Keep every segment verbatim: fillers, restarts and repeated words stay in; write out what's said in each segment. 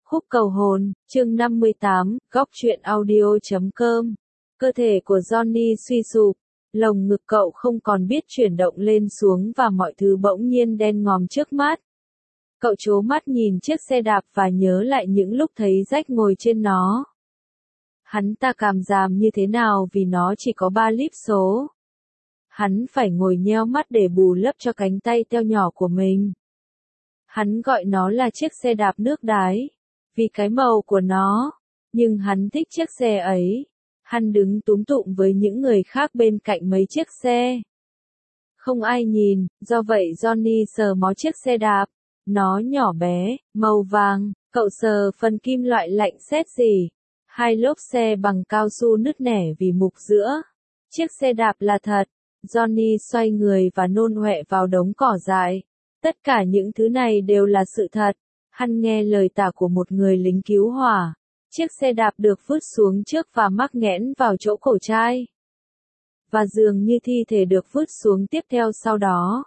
Khúc cầu hồn, chương năm mươi tám, góc truyện audio chấm com. Cơ thể của Johnny suy sụp, lồng ngực cậu không còn biết chuyển động lên xuống và mọi thứ bỗng nhiên đen ngòm trước mắt. Cậu trố mắt nhìn chiếc xe đạp và nhớ lại những lúc thấy Jack ngồi trên nó. Hắn ta càm ràm như thế nào vì nó chỉ có ba líp số. Hắn phải ngồi nheo mắt để bù lấp cho cánh tay teo nhỏ của mình. Hắn gọi nó là chiếc xe đạp nước đái, vì cái màu của nó, nhưng hắn thích chiếc xe ấy. Hắn đứng túm tụm với những người khác bên cạnh mấy chiếc xe. Không ai nhìn, do vậy Johnny sờ mó chiếc xe đạp. Nó nhỏ bé, màu vàng, cậu sờ phần kim loại lạnh sét gì. Hai lốp xe bằng cao su nứt nẻ vì mục giữa. Chiếc xe đạp là thật. Johnny xoay người và nôn ọe vào đống cỏ dại. Tất cả những thứ này đều là sự thật. Hắn nghe lời tả của một người lính cứu hỏa. Chiếc xe đạp được vứt xuống trước và mắc nghẽn vào chỗ cổ trai. Và dường như thi thể được vứt xuống tiếp theo sau đó.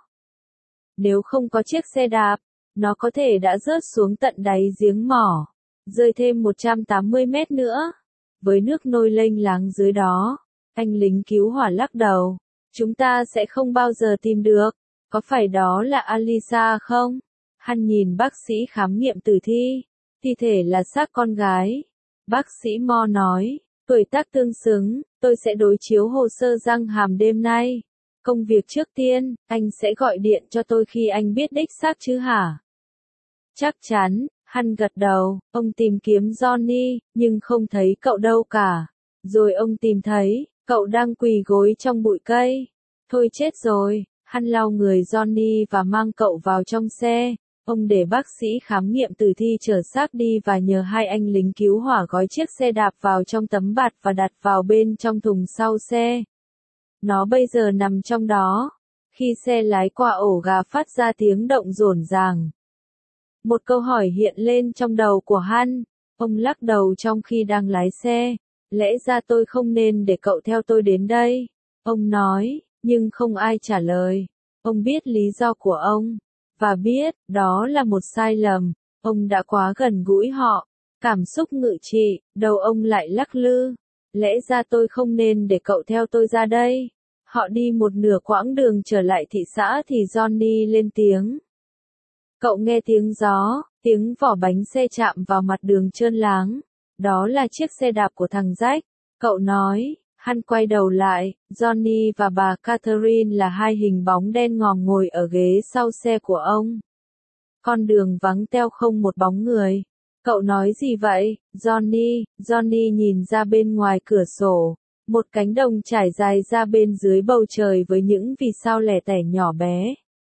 Nếu không có chiếc xe đạp, nó có thể đã rớt xuống tận đáy giếng mỏ, rơi thêm một trăm tám mươi mét nữa. Với nước nôi lênh láng dưới đó, anh lính cứu hỏa lắc đầu. Chúng ta sẽ không bao giờ tìm được. Có phải đó là Alisa không? Hắn nhìn bác sĩ khám nghiệm tử thi. Thi thể là xác con gái. Bác sĩ Mo nói, tuổi tác tương xứng, tôi sẽ đối chiếu hồ sơ răng hàm đêm nay. Công việc trước tiên, anh sẽ gọi điện cho tôi khi anh biết đích xác chứ hả? Chắc chắn, hắn gật đầu. Ông tìm kiếm Johnny, nhưng không thấy cậu đâu cả. Rồi ông tìm thấy, cậu đang quỳ gối trong bụi cây. Thôi chết rồi. Hắn lau người Johnny và mang cậu vào trong xe. Ông để bác sĩ khám nghiệm tử thi chở xác đi và nhờ hai anh lính cứu hỏa gói chiếc xe đạp vào trong tấm bạt và đặt vào bên trong thùng sau xe. Nó bây giờ nằm trong đó. Khi xe lái qua ổ gà phát ra tiếng động rồn ràng. Một câu hỏi hiện lên trong đầu của hắn. Ông lắc đầu trong khi đang lái xe. Lẽ ra tôi không nên để cậu theo tôi đến đây. Ông nói, nhưng không ai trả lời. Ông biết lý do của ông. Và biết, đó là một sai lầm. Ông đã quá gần gũi họ. Cảm xúc ngự trị, đầu ông lại lắc lư. Lẽ ra tôi không nên để cậu theo tôi ra đây. Họ đi một nửa quãng đường trở lại thị xã thì Johnny lên tiếng. Cậu nghe tiếng gió, tiếng vỏ bánh xe chạm vào mặt đường trơn láng. Đó là chiếc xe đạp của thằng Jack. Cậu nói. Hắn quay đầu lại, Johnny và bà Catherine là hai hình bóng đen ngòm ngồi ở ghế sau xe của ông. Con đường vắng teo không một bóng người. Cậu nói gì vậy, Johnny? Johnny nhìn ra bên ngoài cửa sổ. Một cánh đồng trải dài ra bên dưới bầu trời với những vì sao lẻ tẻ nhỏ bé.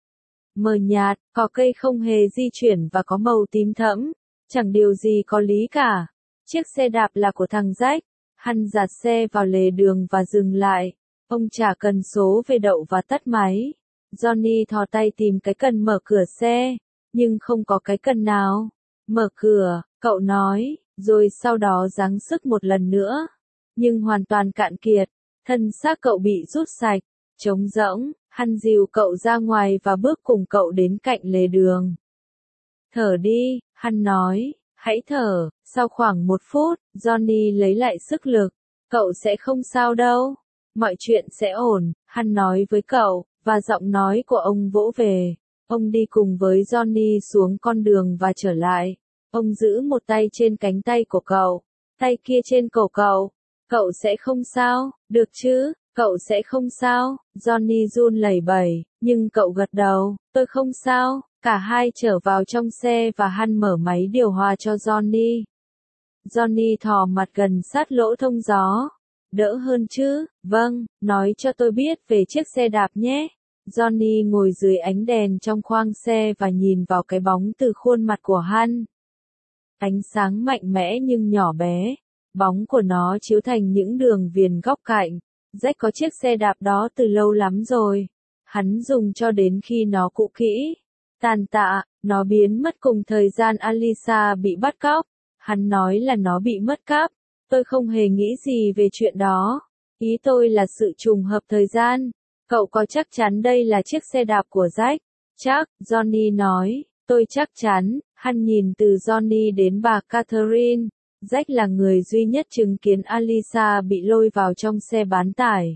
Mờ nhạt, cỏ cây không hề di chuyển và có màu tím thẫm. Chẳng điều gì có lý cả. Chiếc xe đạp là của thằng Jack. Hắn dạt xe vào lề đường và dừng lại. Ông trả cần số về đậu và tắt máy. Johnny thò tay tìm cái cần mở cửa xe, nhưng không có cái cần nào. Mở cửa, cậu nói, rồi sau đó giáng sức một lần nữa. Nhưng hoàn toàn cạn kiệt, thân xác cậu bị rút sạch, trống rỗng. Hắn dìu cậu ra ngoài và bước cùng cậu đến cạnh lề đường. Thở đi, hắn nói. Hãy thở. Sau khoảng một phút, Johnny lấy lại sức lực. Cậu sẽ không sao đâu. Mọi chuyện sẽ ổn, hắn nói với cậu, và giọng nói của ông vỗ về. Ông đi cùng với Johnny xuống con đường và trở lại. Ông giữ một tay trên cánh tay của cậu, tay kia trên cổ cậu. Cậu sẽ không sao, được chứ? Cậu sẽ không sao. Johnny run lẩy bẩy, nhưng cậu gật đầu. Tôi không sao. Cả hai trở vào trong xe và hắn mở máy điều hòa cho Johnny. Johnny thò mặt gần sát lỗ thông gió. Đỡ hơn chứ? Vâng, nói cho tôi biết về chiếc xe đạp nhé. Johnny ngồi dưới ánh đèn trong khoang xe và nhìn vào cái bóng từ khuôn mặt của hắn. Ánh sáng mạnh mẽ nhưng nhỏ bé. Bóng của nó chiếu thành những đường viền góc cạnh. Jack có chiếc xe đạp đó từ lâu lắm rồi. Hắn dùng cho đến khi nó cũ kỹ. Tàn tạ, nó biến mất cùng thời gian Alisa bị bắt cóc. Hắn nói là nó bị mất cắp. Tôi không hề nghĩ gì về chuyện đó. Ý tôi là sự trùng hợp thời gian. Cậu có chắc chắn đây là chiếc xe đạp của Jack? Chắc, Johnny nói. Tôi chắc chắn. Hắn nhìn từ Johnny đến bà Catherine. Jack là người duy nhất chứng kiến Alisa bị lôi vào trong xe bán tải.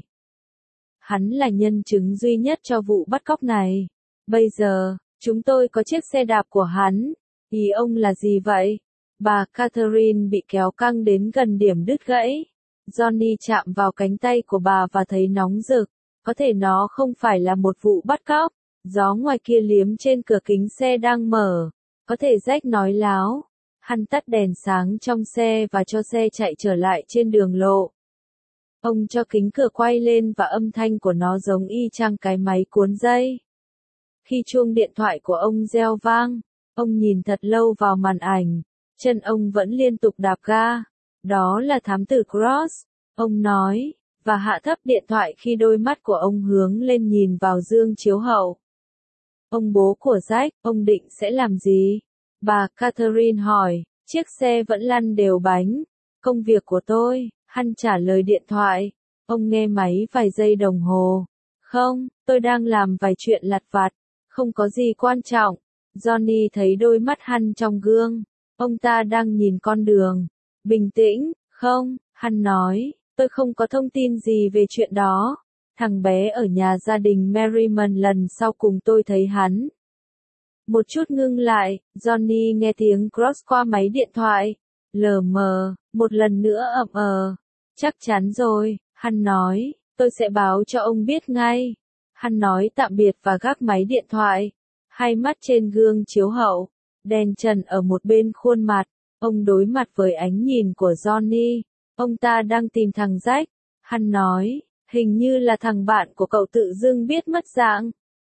Hắn là nhân chứng duy nhất cho vụ bắt cóc này. Bây giờ, chúng tôi có chiếc xe đạp của hắn. Ý ông là gì vậy? Bà Catherine bị kéo căng đến gần điểm đứt gãy. Johnny chạm vào cánh tay của bà và thấy nóng rực. Có thể nó không phải là một vụ bắt cóc. Gió ngoài kia liếm trên cửa kính xe đang mở. Có thể Jack nói láo. Hắn tắt đèn sáng trong xe và cho xe chạy trở lại trên đường lộ. Ông cho kính cửa quay lên và âm thanh của nó giống y chang cái máy cuốn dây. Khi chuông điện thoại của ông reo vang, ông nhìn thật lâu vào màn ảnh. Chân ông vẫn liên tục đạp ga. Đó là thám tử Cross, ông nói, và hạ thấp điện thoại khi đôi mắt của ông hướng lên nhìn vào gương chiếu hậu. Ông bố của Jack, ông định sẽ làm gì? Bà Catherine hỏi, chiếc xe vẫn lăn đều bánh. Công việc của tôi, hắn trả lời điện thoại. Ông nghe máy vài giây đồng hồ. Không, tôi đang làm vài chuyện lặt vặt. Không có gì quan trọng. Johnny thấy đôi mắt hắn trong gương. Ông ta đang nhìn con đường. Bình tĩnh, không, hắn nói, tôi không có thông tin gì về chuyện đó. Thằng bé ở nhà gia đình Merriman lần sau cùng tôi thấy hắn. Một chút ngưng lại, Johnny nghe tiếng Cross qua máy điện thoại. Lờ mờ, một lần nữa ậm ờ. Chắc chắn rồi, hắn nói, tôi sẽ báo cho ông biết ngay. Hắn nói tạm biệt và gác máy điện thoại. Hai mắt trên gương chiếu hậu, đèn trần ở một bên khuôn mặt. Ông đối mặt với ánh nhìn của Johnny. Ông ta đang tìm thằng Jack. Hắn nói, hình như là thằng bạn của cậu tự dưng biết mất dạng.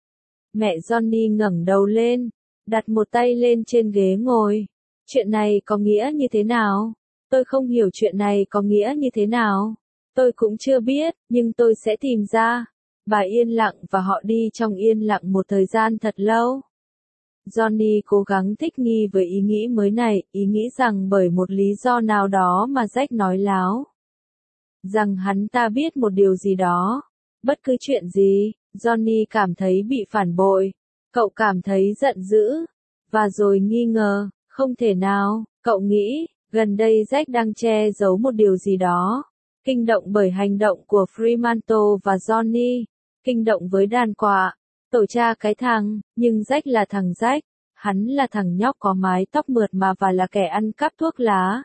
Mẹ Johnny ngẩng đầu lên, đặt một tay lên trên ghế ngồi. Chuyện này có nghĩa như thế nào? Tôi không hiểu chuyện này có nghĩa như thế nào. Tôi cũng chưa biết, nhưng tôi sẽ tìm ra. Bà yên lặng và họ đi trong yên lặng một thời gian thật lâu. Johnny cố gắng thích nghi với ý nghĩ mới này, ý nghĩ rằng bởi một lý do nào đó mà Jack nói láo. Rằng hắn ta biết một điều gì đó. Bất cứ chuyện gì, Johnny cảm thấy bị phản bội. Cậu cảm thấy giận dữ. Và rồi nghi ngờ, không thể nào, cậu nghĩ, gần đây Jack đang che giấu một điều gì đó. Kinh động bởi hành động của Fremantle và Johnny. Kinh động với đàn quạ. Tổ cha cái thằng, nhưng Jack là thằng Jack. Hắn là thằng nhóc có mái tóc mượt mà và là kẻ ăn cắp thuốc lá.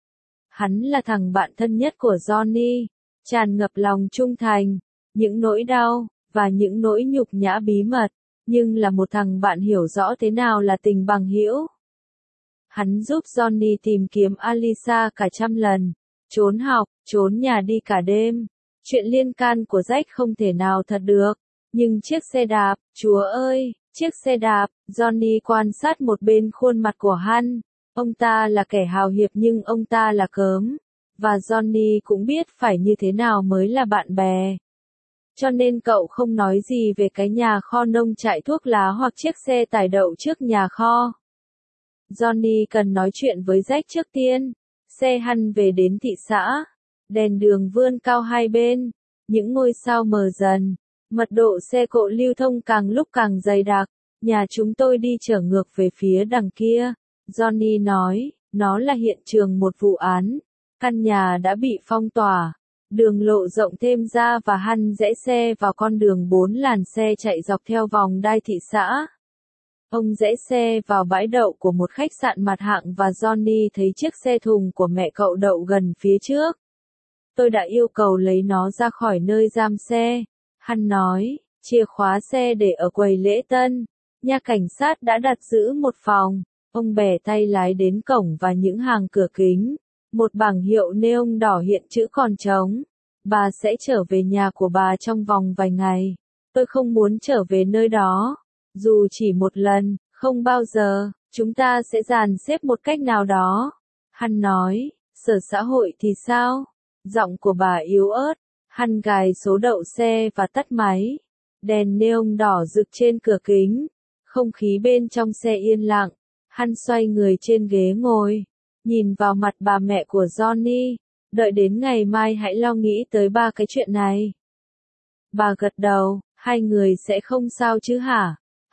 Hắn là thằng bạn thân nhất của Johnny. Tràn ngập lòng trung thành, những nỗi đau, và những nỗi nhục nhã bí mật. Nhưng là một thằng bạn hiểu rõ thế nào là tình bằng hữu. Hắn giúp Johnny tìm kiếm Alisa cả trăm lần. Trốn học, trốn nhà đi cả đêm. Chuyện liên can của Jack không thể nào thật được. Nhưng chiếc xe đạp, chúa ơi, chiếc xe đạp, Johnny quan sát một bên khuôn mặt của hắn. Ông ta là kẻ hào hiệp nhưng ông ta là cớm. Và Johnny cũng biết phải như thế nào mới là bạn bè. Cho nên cậu không nói gì về cái nhà kho nông trại thuốc lá hoặc chiếc xe tải đậu trước nhà kho. Johnny cần nói chuyện với Jack trước tiên. Xe hắn về đến thị xã. Đèn đường vươn cao hai bên. Những ngôi sao mờ dần. Mật độ xe cộ lưu thông càng lúc càng dày đặc. Nhà chúng tôi đi trở ngược về phía đằng kia. Johnny nói, nó là hiện trường một vụ án. Căn nhà đã bị phong tỏa. Đường lộ rộng thêm ra và hắn rẽ xe vào con đường bốn làn xe chạy dọc theo vòng đai thị xã. Ông rẽ xe vào bãi đậu của một khách sạn mặt hạng và Johnny thấy chiếc xe thùng của mẹ cậu đậu gần phía trước. Tôi đã yêu cầu lấy nó ra khỏi nơi giam xe. Hắn nói, chìa khóa xe để ở quầy lễ tân. Nhà cảnh sát đã đặt giữ một phòng. Ông bẻ tay lái đến cổng và những hàng cửa kính. Một bảng hiệu neon đỏ hiện chữ còn trống. Bà sẽ trở về nhà của bà trong vòng vài ngày. Tôi không muốn trở về nơi đó. Dù chỉ một lần, không bao giờ, chúng ta sẽ dàn xếp một cách nào đó. Hắn nói, sở xã hội thì sao? Giọng của bà yếu ớt. Hắn gài số đậu xe và tắt máy. Đèn neon đỏ rực trên cửa kính. Không khí bên trong xe yên lặng. Hắn xoay người trên ghế ngồi. Nhìn vào mặt bà mẹ của Johnny. Đợi đến ngày mai hãy lo nghĩ tới ba cái chuyện này. Bà gật đầu, hai người sẽ không sao chứ hả?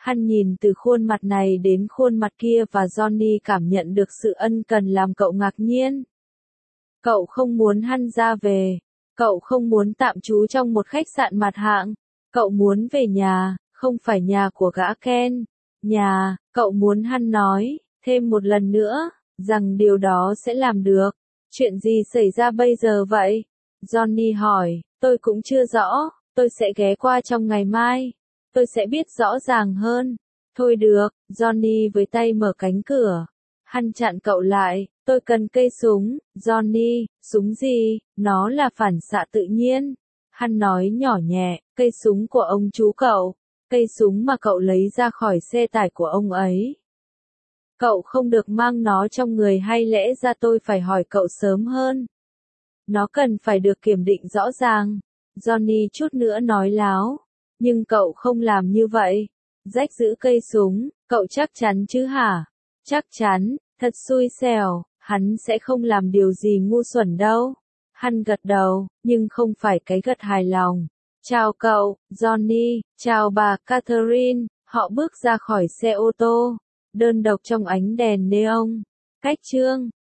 Hắn nhìn từ khuôn mặt này đến khuôn mặt kia và Johnny cảm nhận được sự ân cần làm cậu ngạc nhiên. Cậu không muốn hắn ra về. Cậu không muốn tạm trú trong một khách sạn mặt hạng. Cậu muốn về nhà, không phải nhà của gã Ken. Nhà, cậu muốn hắn nói, thêm một lần nữa, rằng điều đó sẽ làm được. Chuyện gì xảy ra bây giờ vậy? Johnny hỏi, tôi cũng chưa rõ, tôi sẽ ghé qua trong ngày mai. Tôi sẽ biết rõ ràng hơn. Thôi được, Johnny với tay mở cánh cửa. Hắn chặn cậu lại, tôi cần cây súng. Johnny, súng gì? Nó là phản xạ tự nhiên. Hắn nói nhỏ nhẹ, cây súng của ông chú cậu. Cây súng mà cậu lấy ra khỏi xe tải của ông ấy. Cậu không được mang nó trong người hay lẽ ra tôi phải hỏi cậu sớm hơn. Nó cần phải được kiểm định rõ ràng. Johnny chút nữa nói láo. Nhưng cậu không làm như vậy. Jack giữ cây súng, cậu chắc chắn chứ hả? Chắc chắn, thật xui xẻo, hắn sẽ không làm điều gì ngu xuẩn đâu. Hắn gật đầu, nhưng không phải cái gật hài lòng. Chào cậu, Johnny, chào bà Catherine, họ bước ra khỏi xe ô tô, đơn độc trong ánh đèn neon. Cách chương